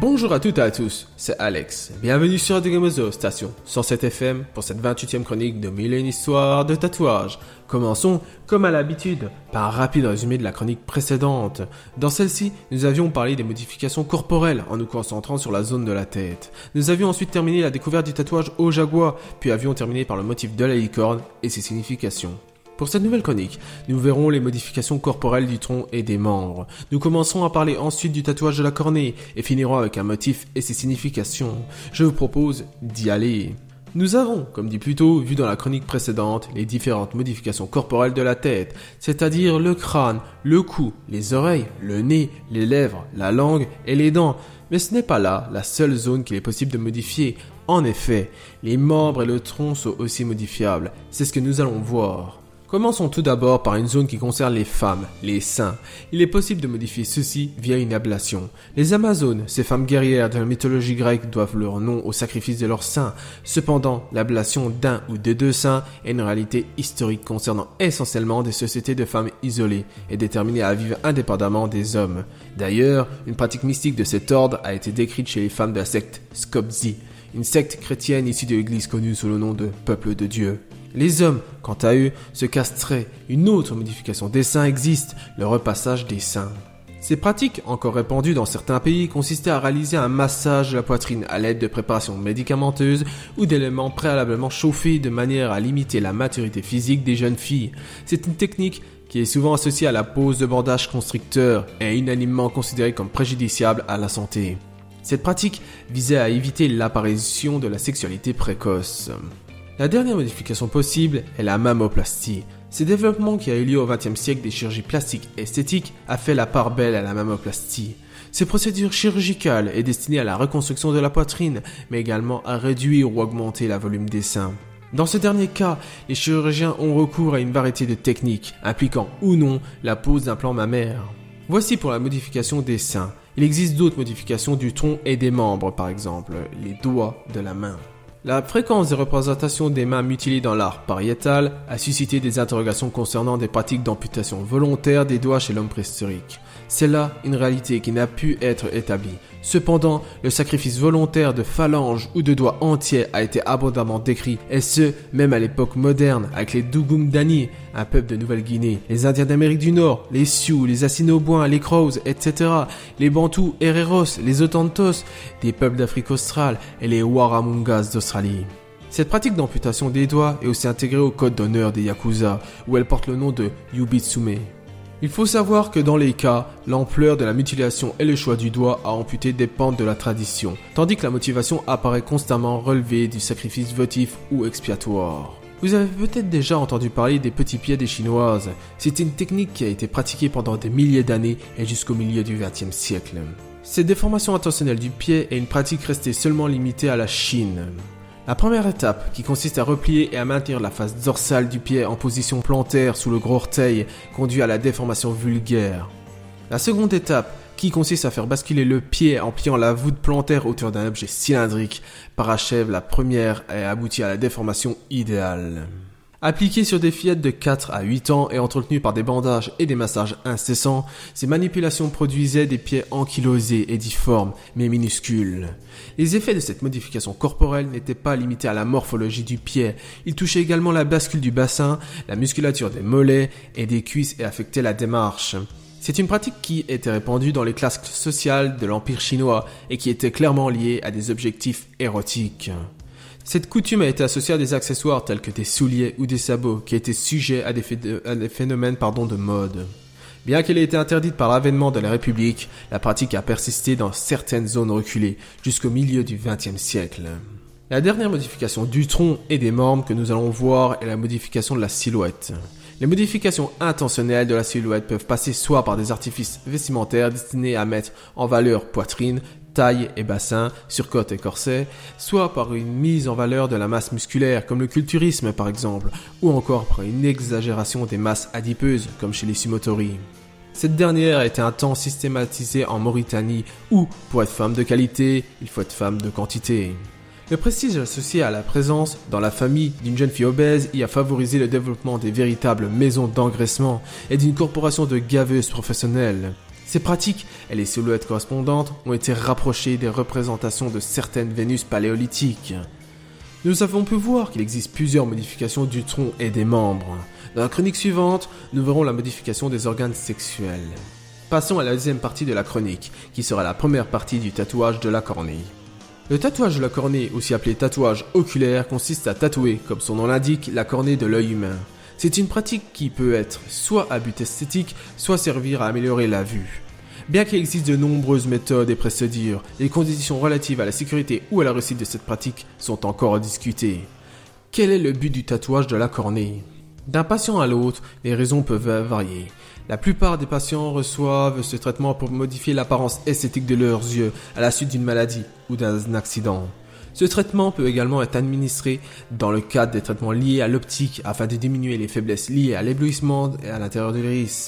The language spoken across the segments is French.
Bonjour à toutes et à tous, c'est Alex. Bienvenue sur Radio Gamozo, station 107 FM pour cette 28e chronique de 1001 histoires de tatouage. Commençons, comme à l'habitude, par un rapide résumé de la chronique précédente. Dans celle-ci, nous avions parlé des modifications corporelles en nous concentrant sur la zone de la tête. Nous avions ensuite terminé la découverte du tatouage au jaguar, puis avions terminé par le motif de la licorne et ses significations. Pour cette nouvelle chronique, nous verrons les modifications corporelles du tronc et des membres. Nous commencerons à parler ensuite du tatouage de la cornée et finirons avec un motif et ses significations. Je vous propose d'y aller. Nous avons, comme dit plus tôt, vu dans la chronique précédente, les différentes modifications corporelles de la tête, c'est-à-dire le crâne, le cou, les oreilles, le nez, les lèvres, la langue et les dents. Mais ce n'est pas là la seule zone qu'il est possible de modifier. En effet, les membres et le tronc sont aussi modifiables. C'est ce que nous allons voir. Commençons tout d'abord par une zone qui concerne les femmes, les seins. Il est possible de modifier ceci via une ablation. Les Amazones, ces femmes guerrières de la mythologie grecque, doivent leur nom au sacrifice de leurs seins. Cependant, l'ablation d'un ou des deux seins est une réalité historique concernant essentiellement des sociétés de femmes isolées et déterminées à vivre indépendamment des hommes. D'ailleurs, une pratique mystique de cet ordre a été décrite chez les femmes de la secte Skopje, une secte chrétienne issue de l'église connue sous le nom de Peuple de Dieu. Les hommes, quant à eux, se castraient. Une autre modification des seins existe, le repassage des seins. Ces pratiques, encore répandues dans certains pays, consistaient à réaliser un massage de la poitrine à l'aide de préparations médicamenteuses ou d'éléments préalablement chauffés de manière à limiter la maturité physique des jeunes filles. C'est une technique qui est souvent associée à la pose de bandages constricteurs et est unanimement considérée comme préjudiciable à la santé. Cette pratique visait à éviter l'apparition de la sexualité précoce. La dernière modification possible est la mammoplastie. Ce développement qui a eu lieu au XXe siècle des chirurgies plastiques et esthétiques a fait la part belle à la mammoplastie. Cette procédure chirurgicale est destinée à la reconstruction de la poitrine, mais également à réduire ou augmenter le volume des seins. Dans ce dernier cas, les chirurgiens ont recours à une variété de techniques, impliquant ou non la pose d'implants mammaires. Voici pour la modification des seins. Il existe d'autres modifications du tronc et des membres, par exemple les doigts de la main. La fréquence des représentations des mains mutilées dans l'art pariétal a suscité des interrogations concernant des pratiques d'amputation volontaire des doigts chez l'homme préhistorique. C'est là une réalité qui n'a pu être établie. Cependant, le sacrifice volontaire de phalanges ou de doigts entiers a été abondamment décrit, et ce, même à l'époque moderne, avec les Dugumdani, un peuple de Nouvelle-Guinée, les Indiens d'Amérique du Nord, les Sioux, les Assiniboins, les Crows, etc., les Bantous, Hereros, les Otantos, des peuples d'Afrique australe et les Warramungas d'Australie. Cette pratique d'amputation des doigts est aussi intégrée au code d'honneur des Yakuza, où elle porte le nom de Yubitsume. Il faut savoir que dans les cas, l'ampleur de la mutilation et le choix du doigt à amputer dépendent de la tradition, tandis que la motivation apparaît constamment relevée du sacrifice votif ou expiatoire. Vous avez peut-être déjà entendu parler des petits pieds des Chinoises. C'est une technique qui a été pratiquée pendant des milliers d'années et jusqu'au milieu du XXe siècle. Cette déformation intentionnelle du pied est une pratique restée seulement limitée à la Chine. La première étape, qui consiste à replier et à maintenir la face dorsale du pied en position plantaire sous le gros orteil, conduit à la déformation vulgaire. La seconde étape, qui consiste à faire basculer le pied en pliant la voûte plantaire autour d'un objet cylindrique, parachève la première et aboutit à la déformation idéale. Appliquées sur des fillettes de 4 à 8 ans et entretenues par des bandages et des massages incessants, ces manipulations produisaient des pieds ankylosés et difformes, mais minuscules. Les effets de cette modification corporelle n'étaient pas limités à la morphologie du pied. Ils touchaient également la bascule du bassin, la musculature des mollets et des cuisses et affectaient la démarche. C'est une pratique qui était répandue dans les classes sociales de l'Empire chinois et qui était clairement liée à des objectifs érotiques. Cette coutume a été associée à des accessoires tels que des souliers ou des sabots qui étaient sujets à des phénomènes de mode. Bien qu'elle ait été interdite par l'avènement de la République, la pratique a persisté dans certaines zones reculées jusqu'au milieu du XXe siècle. La dernière modification du tronc et des membres que nous allons voir est la modification de la silhouette. Les modifications intentionnelles de la silhouette peuvent passer soit par des artifices vestimentaires destinés à mettre en valeur poitrine, taille et bassin, surcote et corset, soit par une mise en valeur de la masse musculaire, comme le culturisme par exemple, ou encore par une exagération des masses adipeuses, comme chez les sumotori. Cette dernière a été un temps systématisée en Mauritanie, où, pour être femme de qualité, il faut être femme de quantité. Le prestige associé à la présence dans la famille d'une jeune fille obèse y a favorisé le développement des véritables maisons d'engraissement et d'une corporation de gaveuses professionnelles. Ces pratiques et les silhouettes correspondantes ont été rapprochées des représentations de certaines Vénus paléolithiques. Nous avons pu voir qu'il existe plusieurs modifications du tronc et des membres. Dans la chronique suivante, nous verrons la modification des organes sexuels. Passons à la deuxième partie de la chronique, qui sera la première partie du tatouage de la cornée. Le tatouage de la cornée, aussi appelé tatouage oculaire, consiste à tatouer, comme son nom l'indique, la cornée de l'œil humain. C'est une pratique qui peut être soit à but esthétique, soit servir à améliorer la vue. Bien qu'il existe de nombreuses méthodes et procédures, les conditions relatives à la sécurité ou à la réussite de cette pratique sont encore discutées. Quel est le but du tatouage de la cornée ? D'un patient à l'autre, les raisons peuvent varier. La plupart des patients reçoivent ce traitement pour modifier l'apparence esthétique de leurs yeux à la suite d'une maladie ou d'un accident. Ce traitement peut également être administré dans le cadre des traitements liés à l'optique afin de diminuer les faiblesses liées à l'éblouissement et à l'intérieur de l'iris.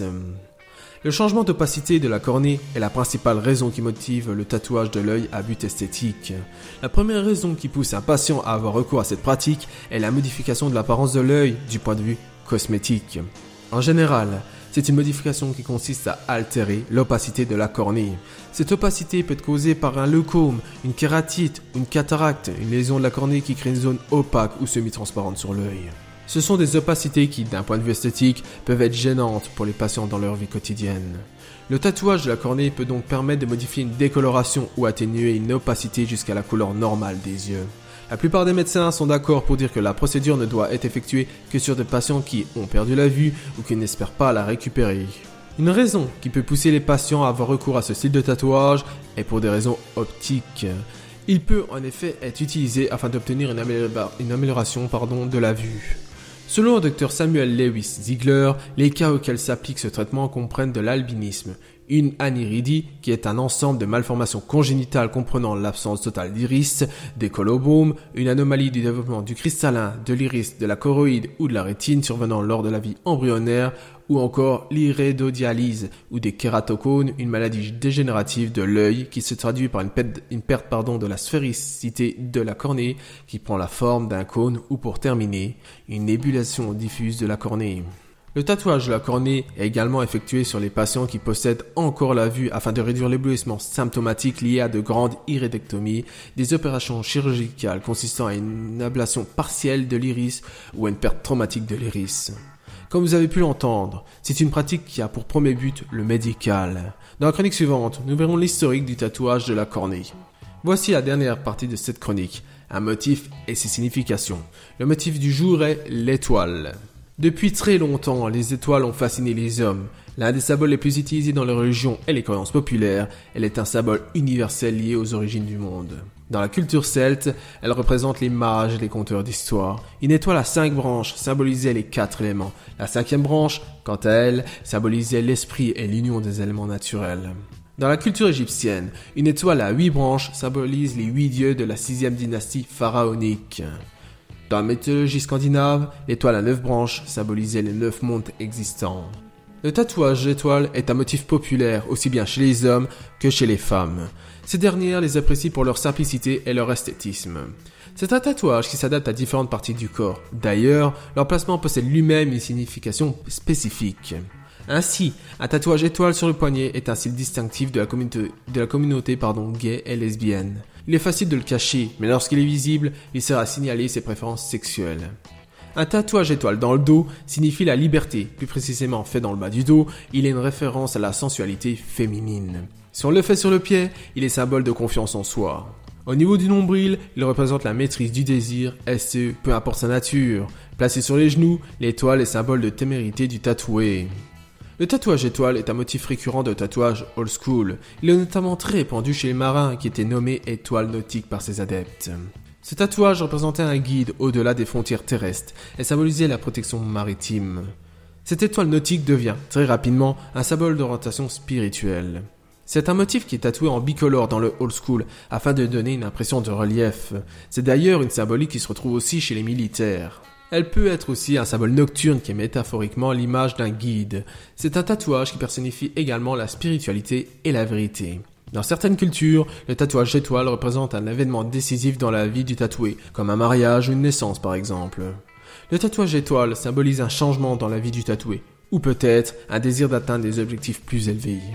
Le changement d'opacité de la cornée est la principale raison qui motive le tatouage de l'œil à but esthétique. La première raison qui pousse un patient à avoir recours à cette pratique est la modification de l'apparence de l'œil du point de vue cosmétique. En général, c'est une modification qui consiste à altérer l'opacité de la cornée. Cette opacité peut être causée par un leucome, une kératite, une cataracte, une lésion de la cornée qui crée une zone opaque ou semi-transparente sur l'œil. Ce sont des opacités qui, d'un point de vue esthétique, peuvent être gênantes pour les patients dans leur vie quotidienne. Le tatouage de la cornée peut donc permettre de modifier une décoloration ou atténuer une opacité jusqu'à la couleur normale des yeux. La plupart des médecins sont d'accord pour dire que la procédure ne doit être effectuée que sur des patients qui ont perdu la vue ou qui n'espèrent pas la récupérer. Une raison qui peut pousser les patients à avoir recours à ce style de tatouage est pour des raisons optiques. Il peut en effet être utilisé afin d'obtenir une amélioration de la vue. Selon le Dr Samuel Lewis Ziegler, les cas auxquels s'applique ce traitement comprennent de l'albinisme, une aniridie qui est un ensemble de malformations congénitales comprenant l'absence totale d'iris, des colobomes, une anomalie du développement du cristallin, de l'iris, de la choroïde ou de la rétine survenant lors de la vie embryonnaire, ou encore l'iridodialyse ou des kératocones, une maladie dégénérative de l'œil qui se traduit par une perte de la sphéricité de la cornée qui prend la forme d'un cône ou pour terminer, une nébulation diffuse de la cornée. Le tatouage de la cornée est également effectué sur les patients qui possèdent encore la vue afin de réduire l'éblouissement symptomatique lié à de grandes iridectomies, des opérations chirurgicales consistant à une ablation partielle de l'iris ou à une perte traumatique de l'iris. Comme vous avez pu l'entendre, c'est une pratique qui a pour premier but le médical. Dans la chronique suivante, nous verrons l'historique du tatouage de la cornée. Voici la dernière partie de cette chronique, un motif et ses significations. Le motif du jour est l'étoile. Depuis très longtemps, les étoiles ont fasciné les hommes. L'un des symboles les plus utilisés dans les religions et les croyances populaires, elle est un symbole universel lié aux origines du monde. Dans la culture celte, elle représente les mages et les conteurs d'histoire. Une étoile à 5 branches symbolisait les 4 éléments. La 5e branche, quant à elle, symbolisait l'esprit et l'union des éléments naturels. Dans la culture égyptienne, une étoile à 8 branches symbolise les 8 dieux de la 6e dynastie pharaonique. Dans la mythologie scandinave, l'étoile à 9 branches symbolisait les 9 mondes existants. Le tatouage d'étoiles est un motif populaire aussi bien chez les hommes que chez les femmes. Ces dernières les apprécient pour leur simplicité et leur esthétisme. C'est un tatouage qui s'adapte à différentes parties du corps. D'ailleurs, l'emplacement possède lui-même une signification spécifique. Ainsi, un tatouage étoile sur le poignet est un style distinctif de la communauté gay et lesbienne. Il est facile de le cacher, mais lorsqu'il est visible, il sert à signaler ses préférences sexuelles. Un tatouage étoile dans le dos signifie la liberté, plus précisément fait dans le bas du dos, il est une référence à la sensualité féminine. Si on le fait sur le pied, il est symbole de confiance en soi. Au niveau du nombril, il représente la maîtrise du désir, et ce, peu importe sa nature. Placé sur les genoux, l'étoile est symbole de témérité du tatoué. Le tatouage étoile est un motif récurrent de tatouage old school. Il est notamment très répandu chez les marins qui étaient nommés étoiles nautiques par ses adeptes. Ce tatouage représentait un guide au-delà des frontières terrestres et symbolisait la protection maritime. Cette étoile nautique devient, très rapidement, un symbole d'orientation spirituelle. C'est un motif qui est tatoué en bicolore dans le old school afin de donner une impression de relief. C'est d'ailleurs une symbolique qui se retrouve aussi chez les militaires. Elle peut être aussi un symbole nocturne qui est métaphoriquement l'image d'un guide. C'est un tatouage qui personnifie également la spiritualité et la vérité. Dans certaines cultures, le tatouage d'étoile représente un événement décisif dans la vie du tatoué, comme un mariage ou une naissance par exemple. Le tatouage d'étoile symbolise un changement dans la vie du tatoué, ou peut-être un désir d'atteindre des objectifs plus élevés.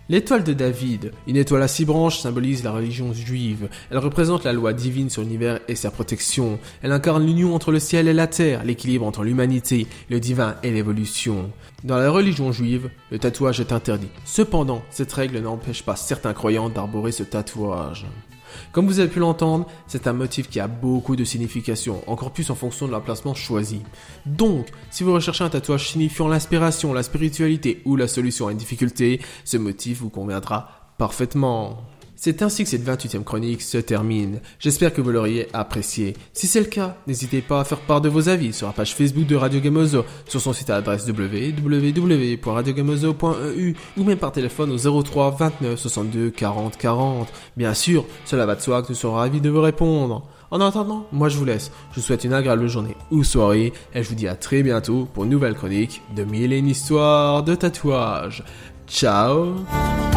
L'étoile de David, une étoile à 6 branches, symbolise la religion juive. Elle représente la loi divine sur l'univers et sa protection. Elle incarne l'union entre le ciel et la terre, l'équilibre entre l'humanité, le divin et l'évolution. Dans la religion juive, le tatouage est interdit. Cependant, cette règle n'empêche pas certains croyants d'arborer ce tatouage. Comme vous avez pu l'entendre, c'est un motif qui a beaucoup de signification, encore plus en fonction de l'emplacement choisi. Donc, si vous recherchez un tatouage signifiant l'inspiration, la spiritualité ou la solution à une difficulté, ce motif vous conviendra parfaitement. C'est ainsi que cette 28e chronique se termine. J'espère que vous l'auriez apprécié. Si c'est le cas, n'hésitez pas à faire part de vos avis sur la page Facebook de Radio Gameozo, sur son site à l'adresse www.radiogameozo.eu ou même par téléphone au 03 29 62 40 40. Bien sûr, cela va de soi que nous serons ravis de vous répondre. En attendant, moi je vous laisse. Je vous souhaite une agréable journée ou soirée et je vous dis à très bientôt pour une nouvelle chronique de 1001 histoires de tatouage. Ciao!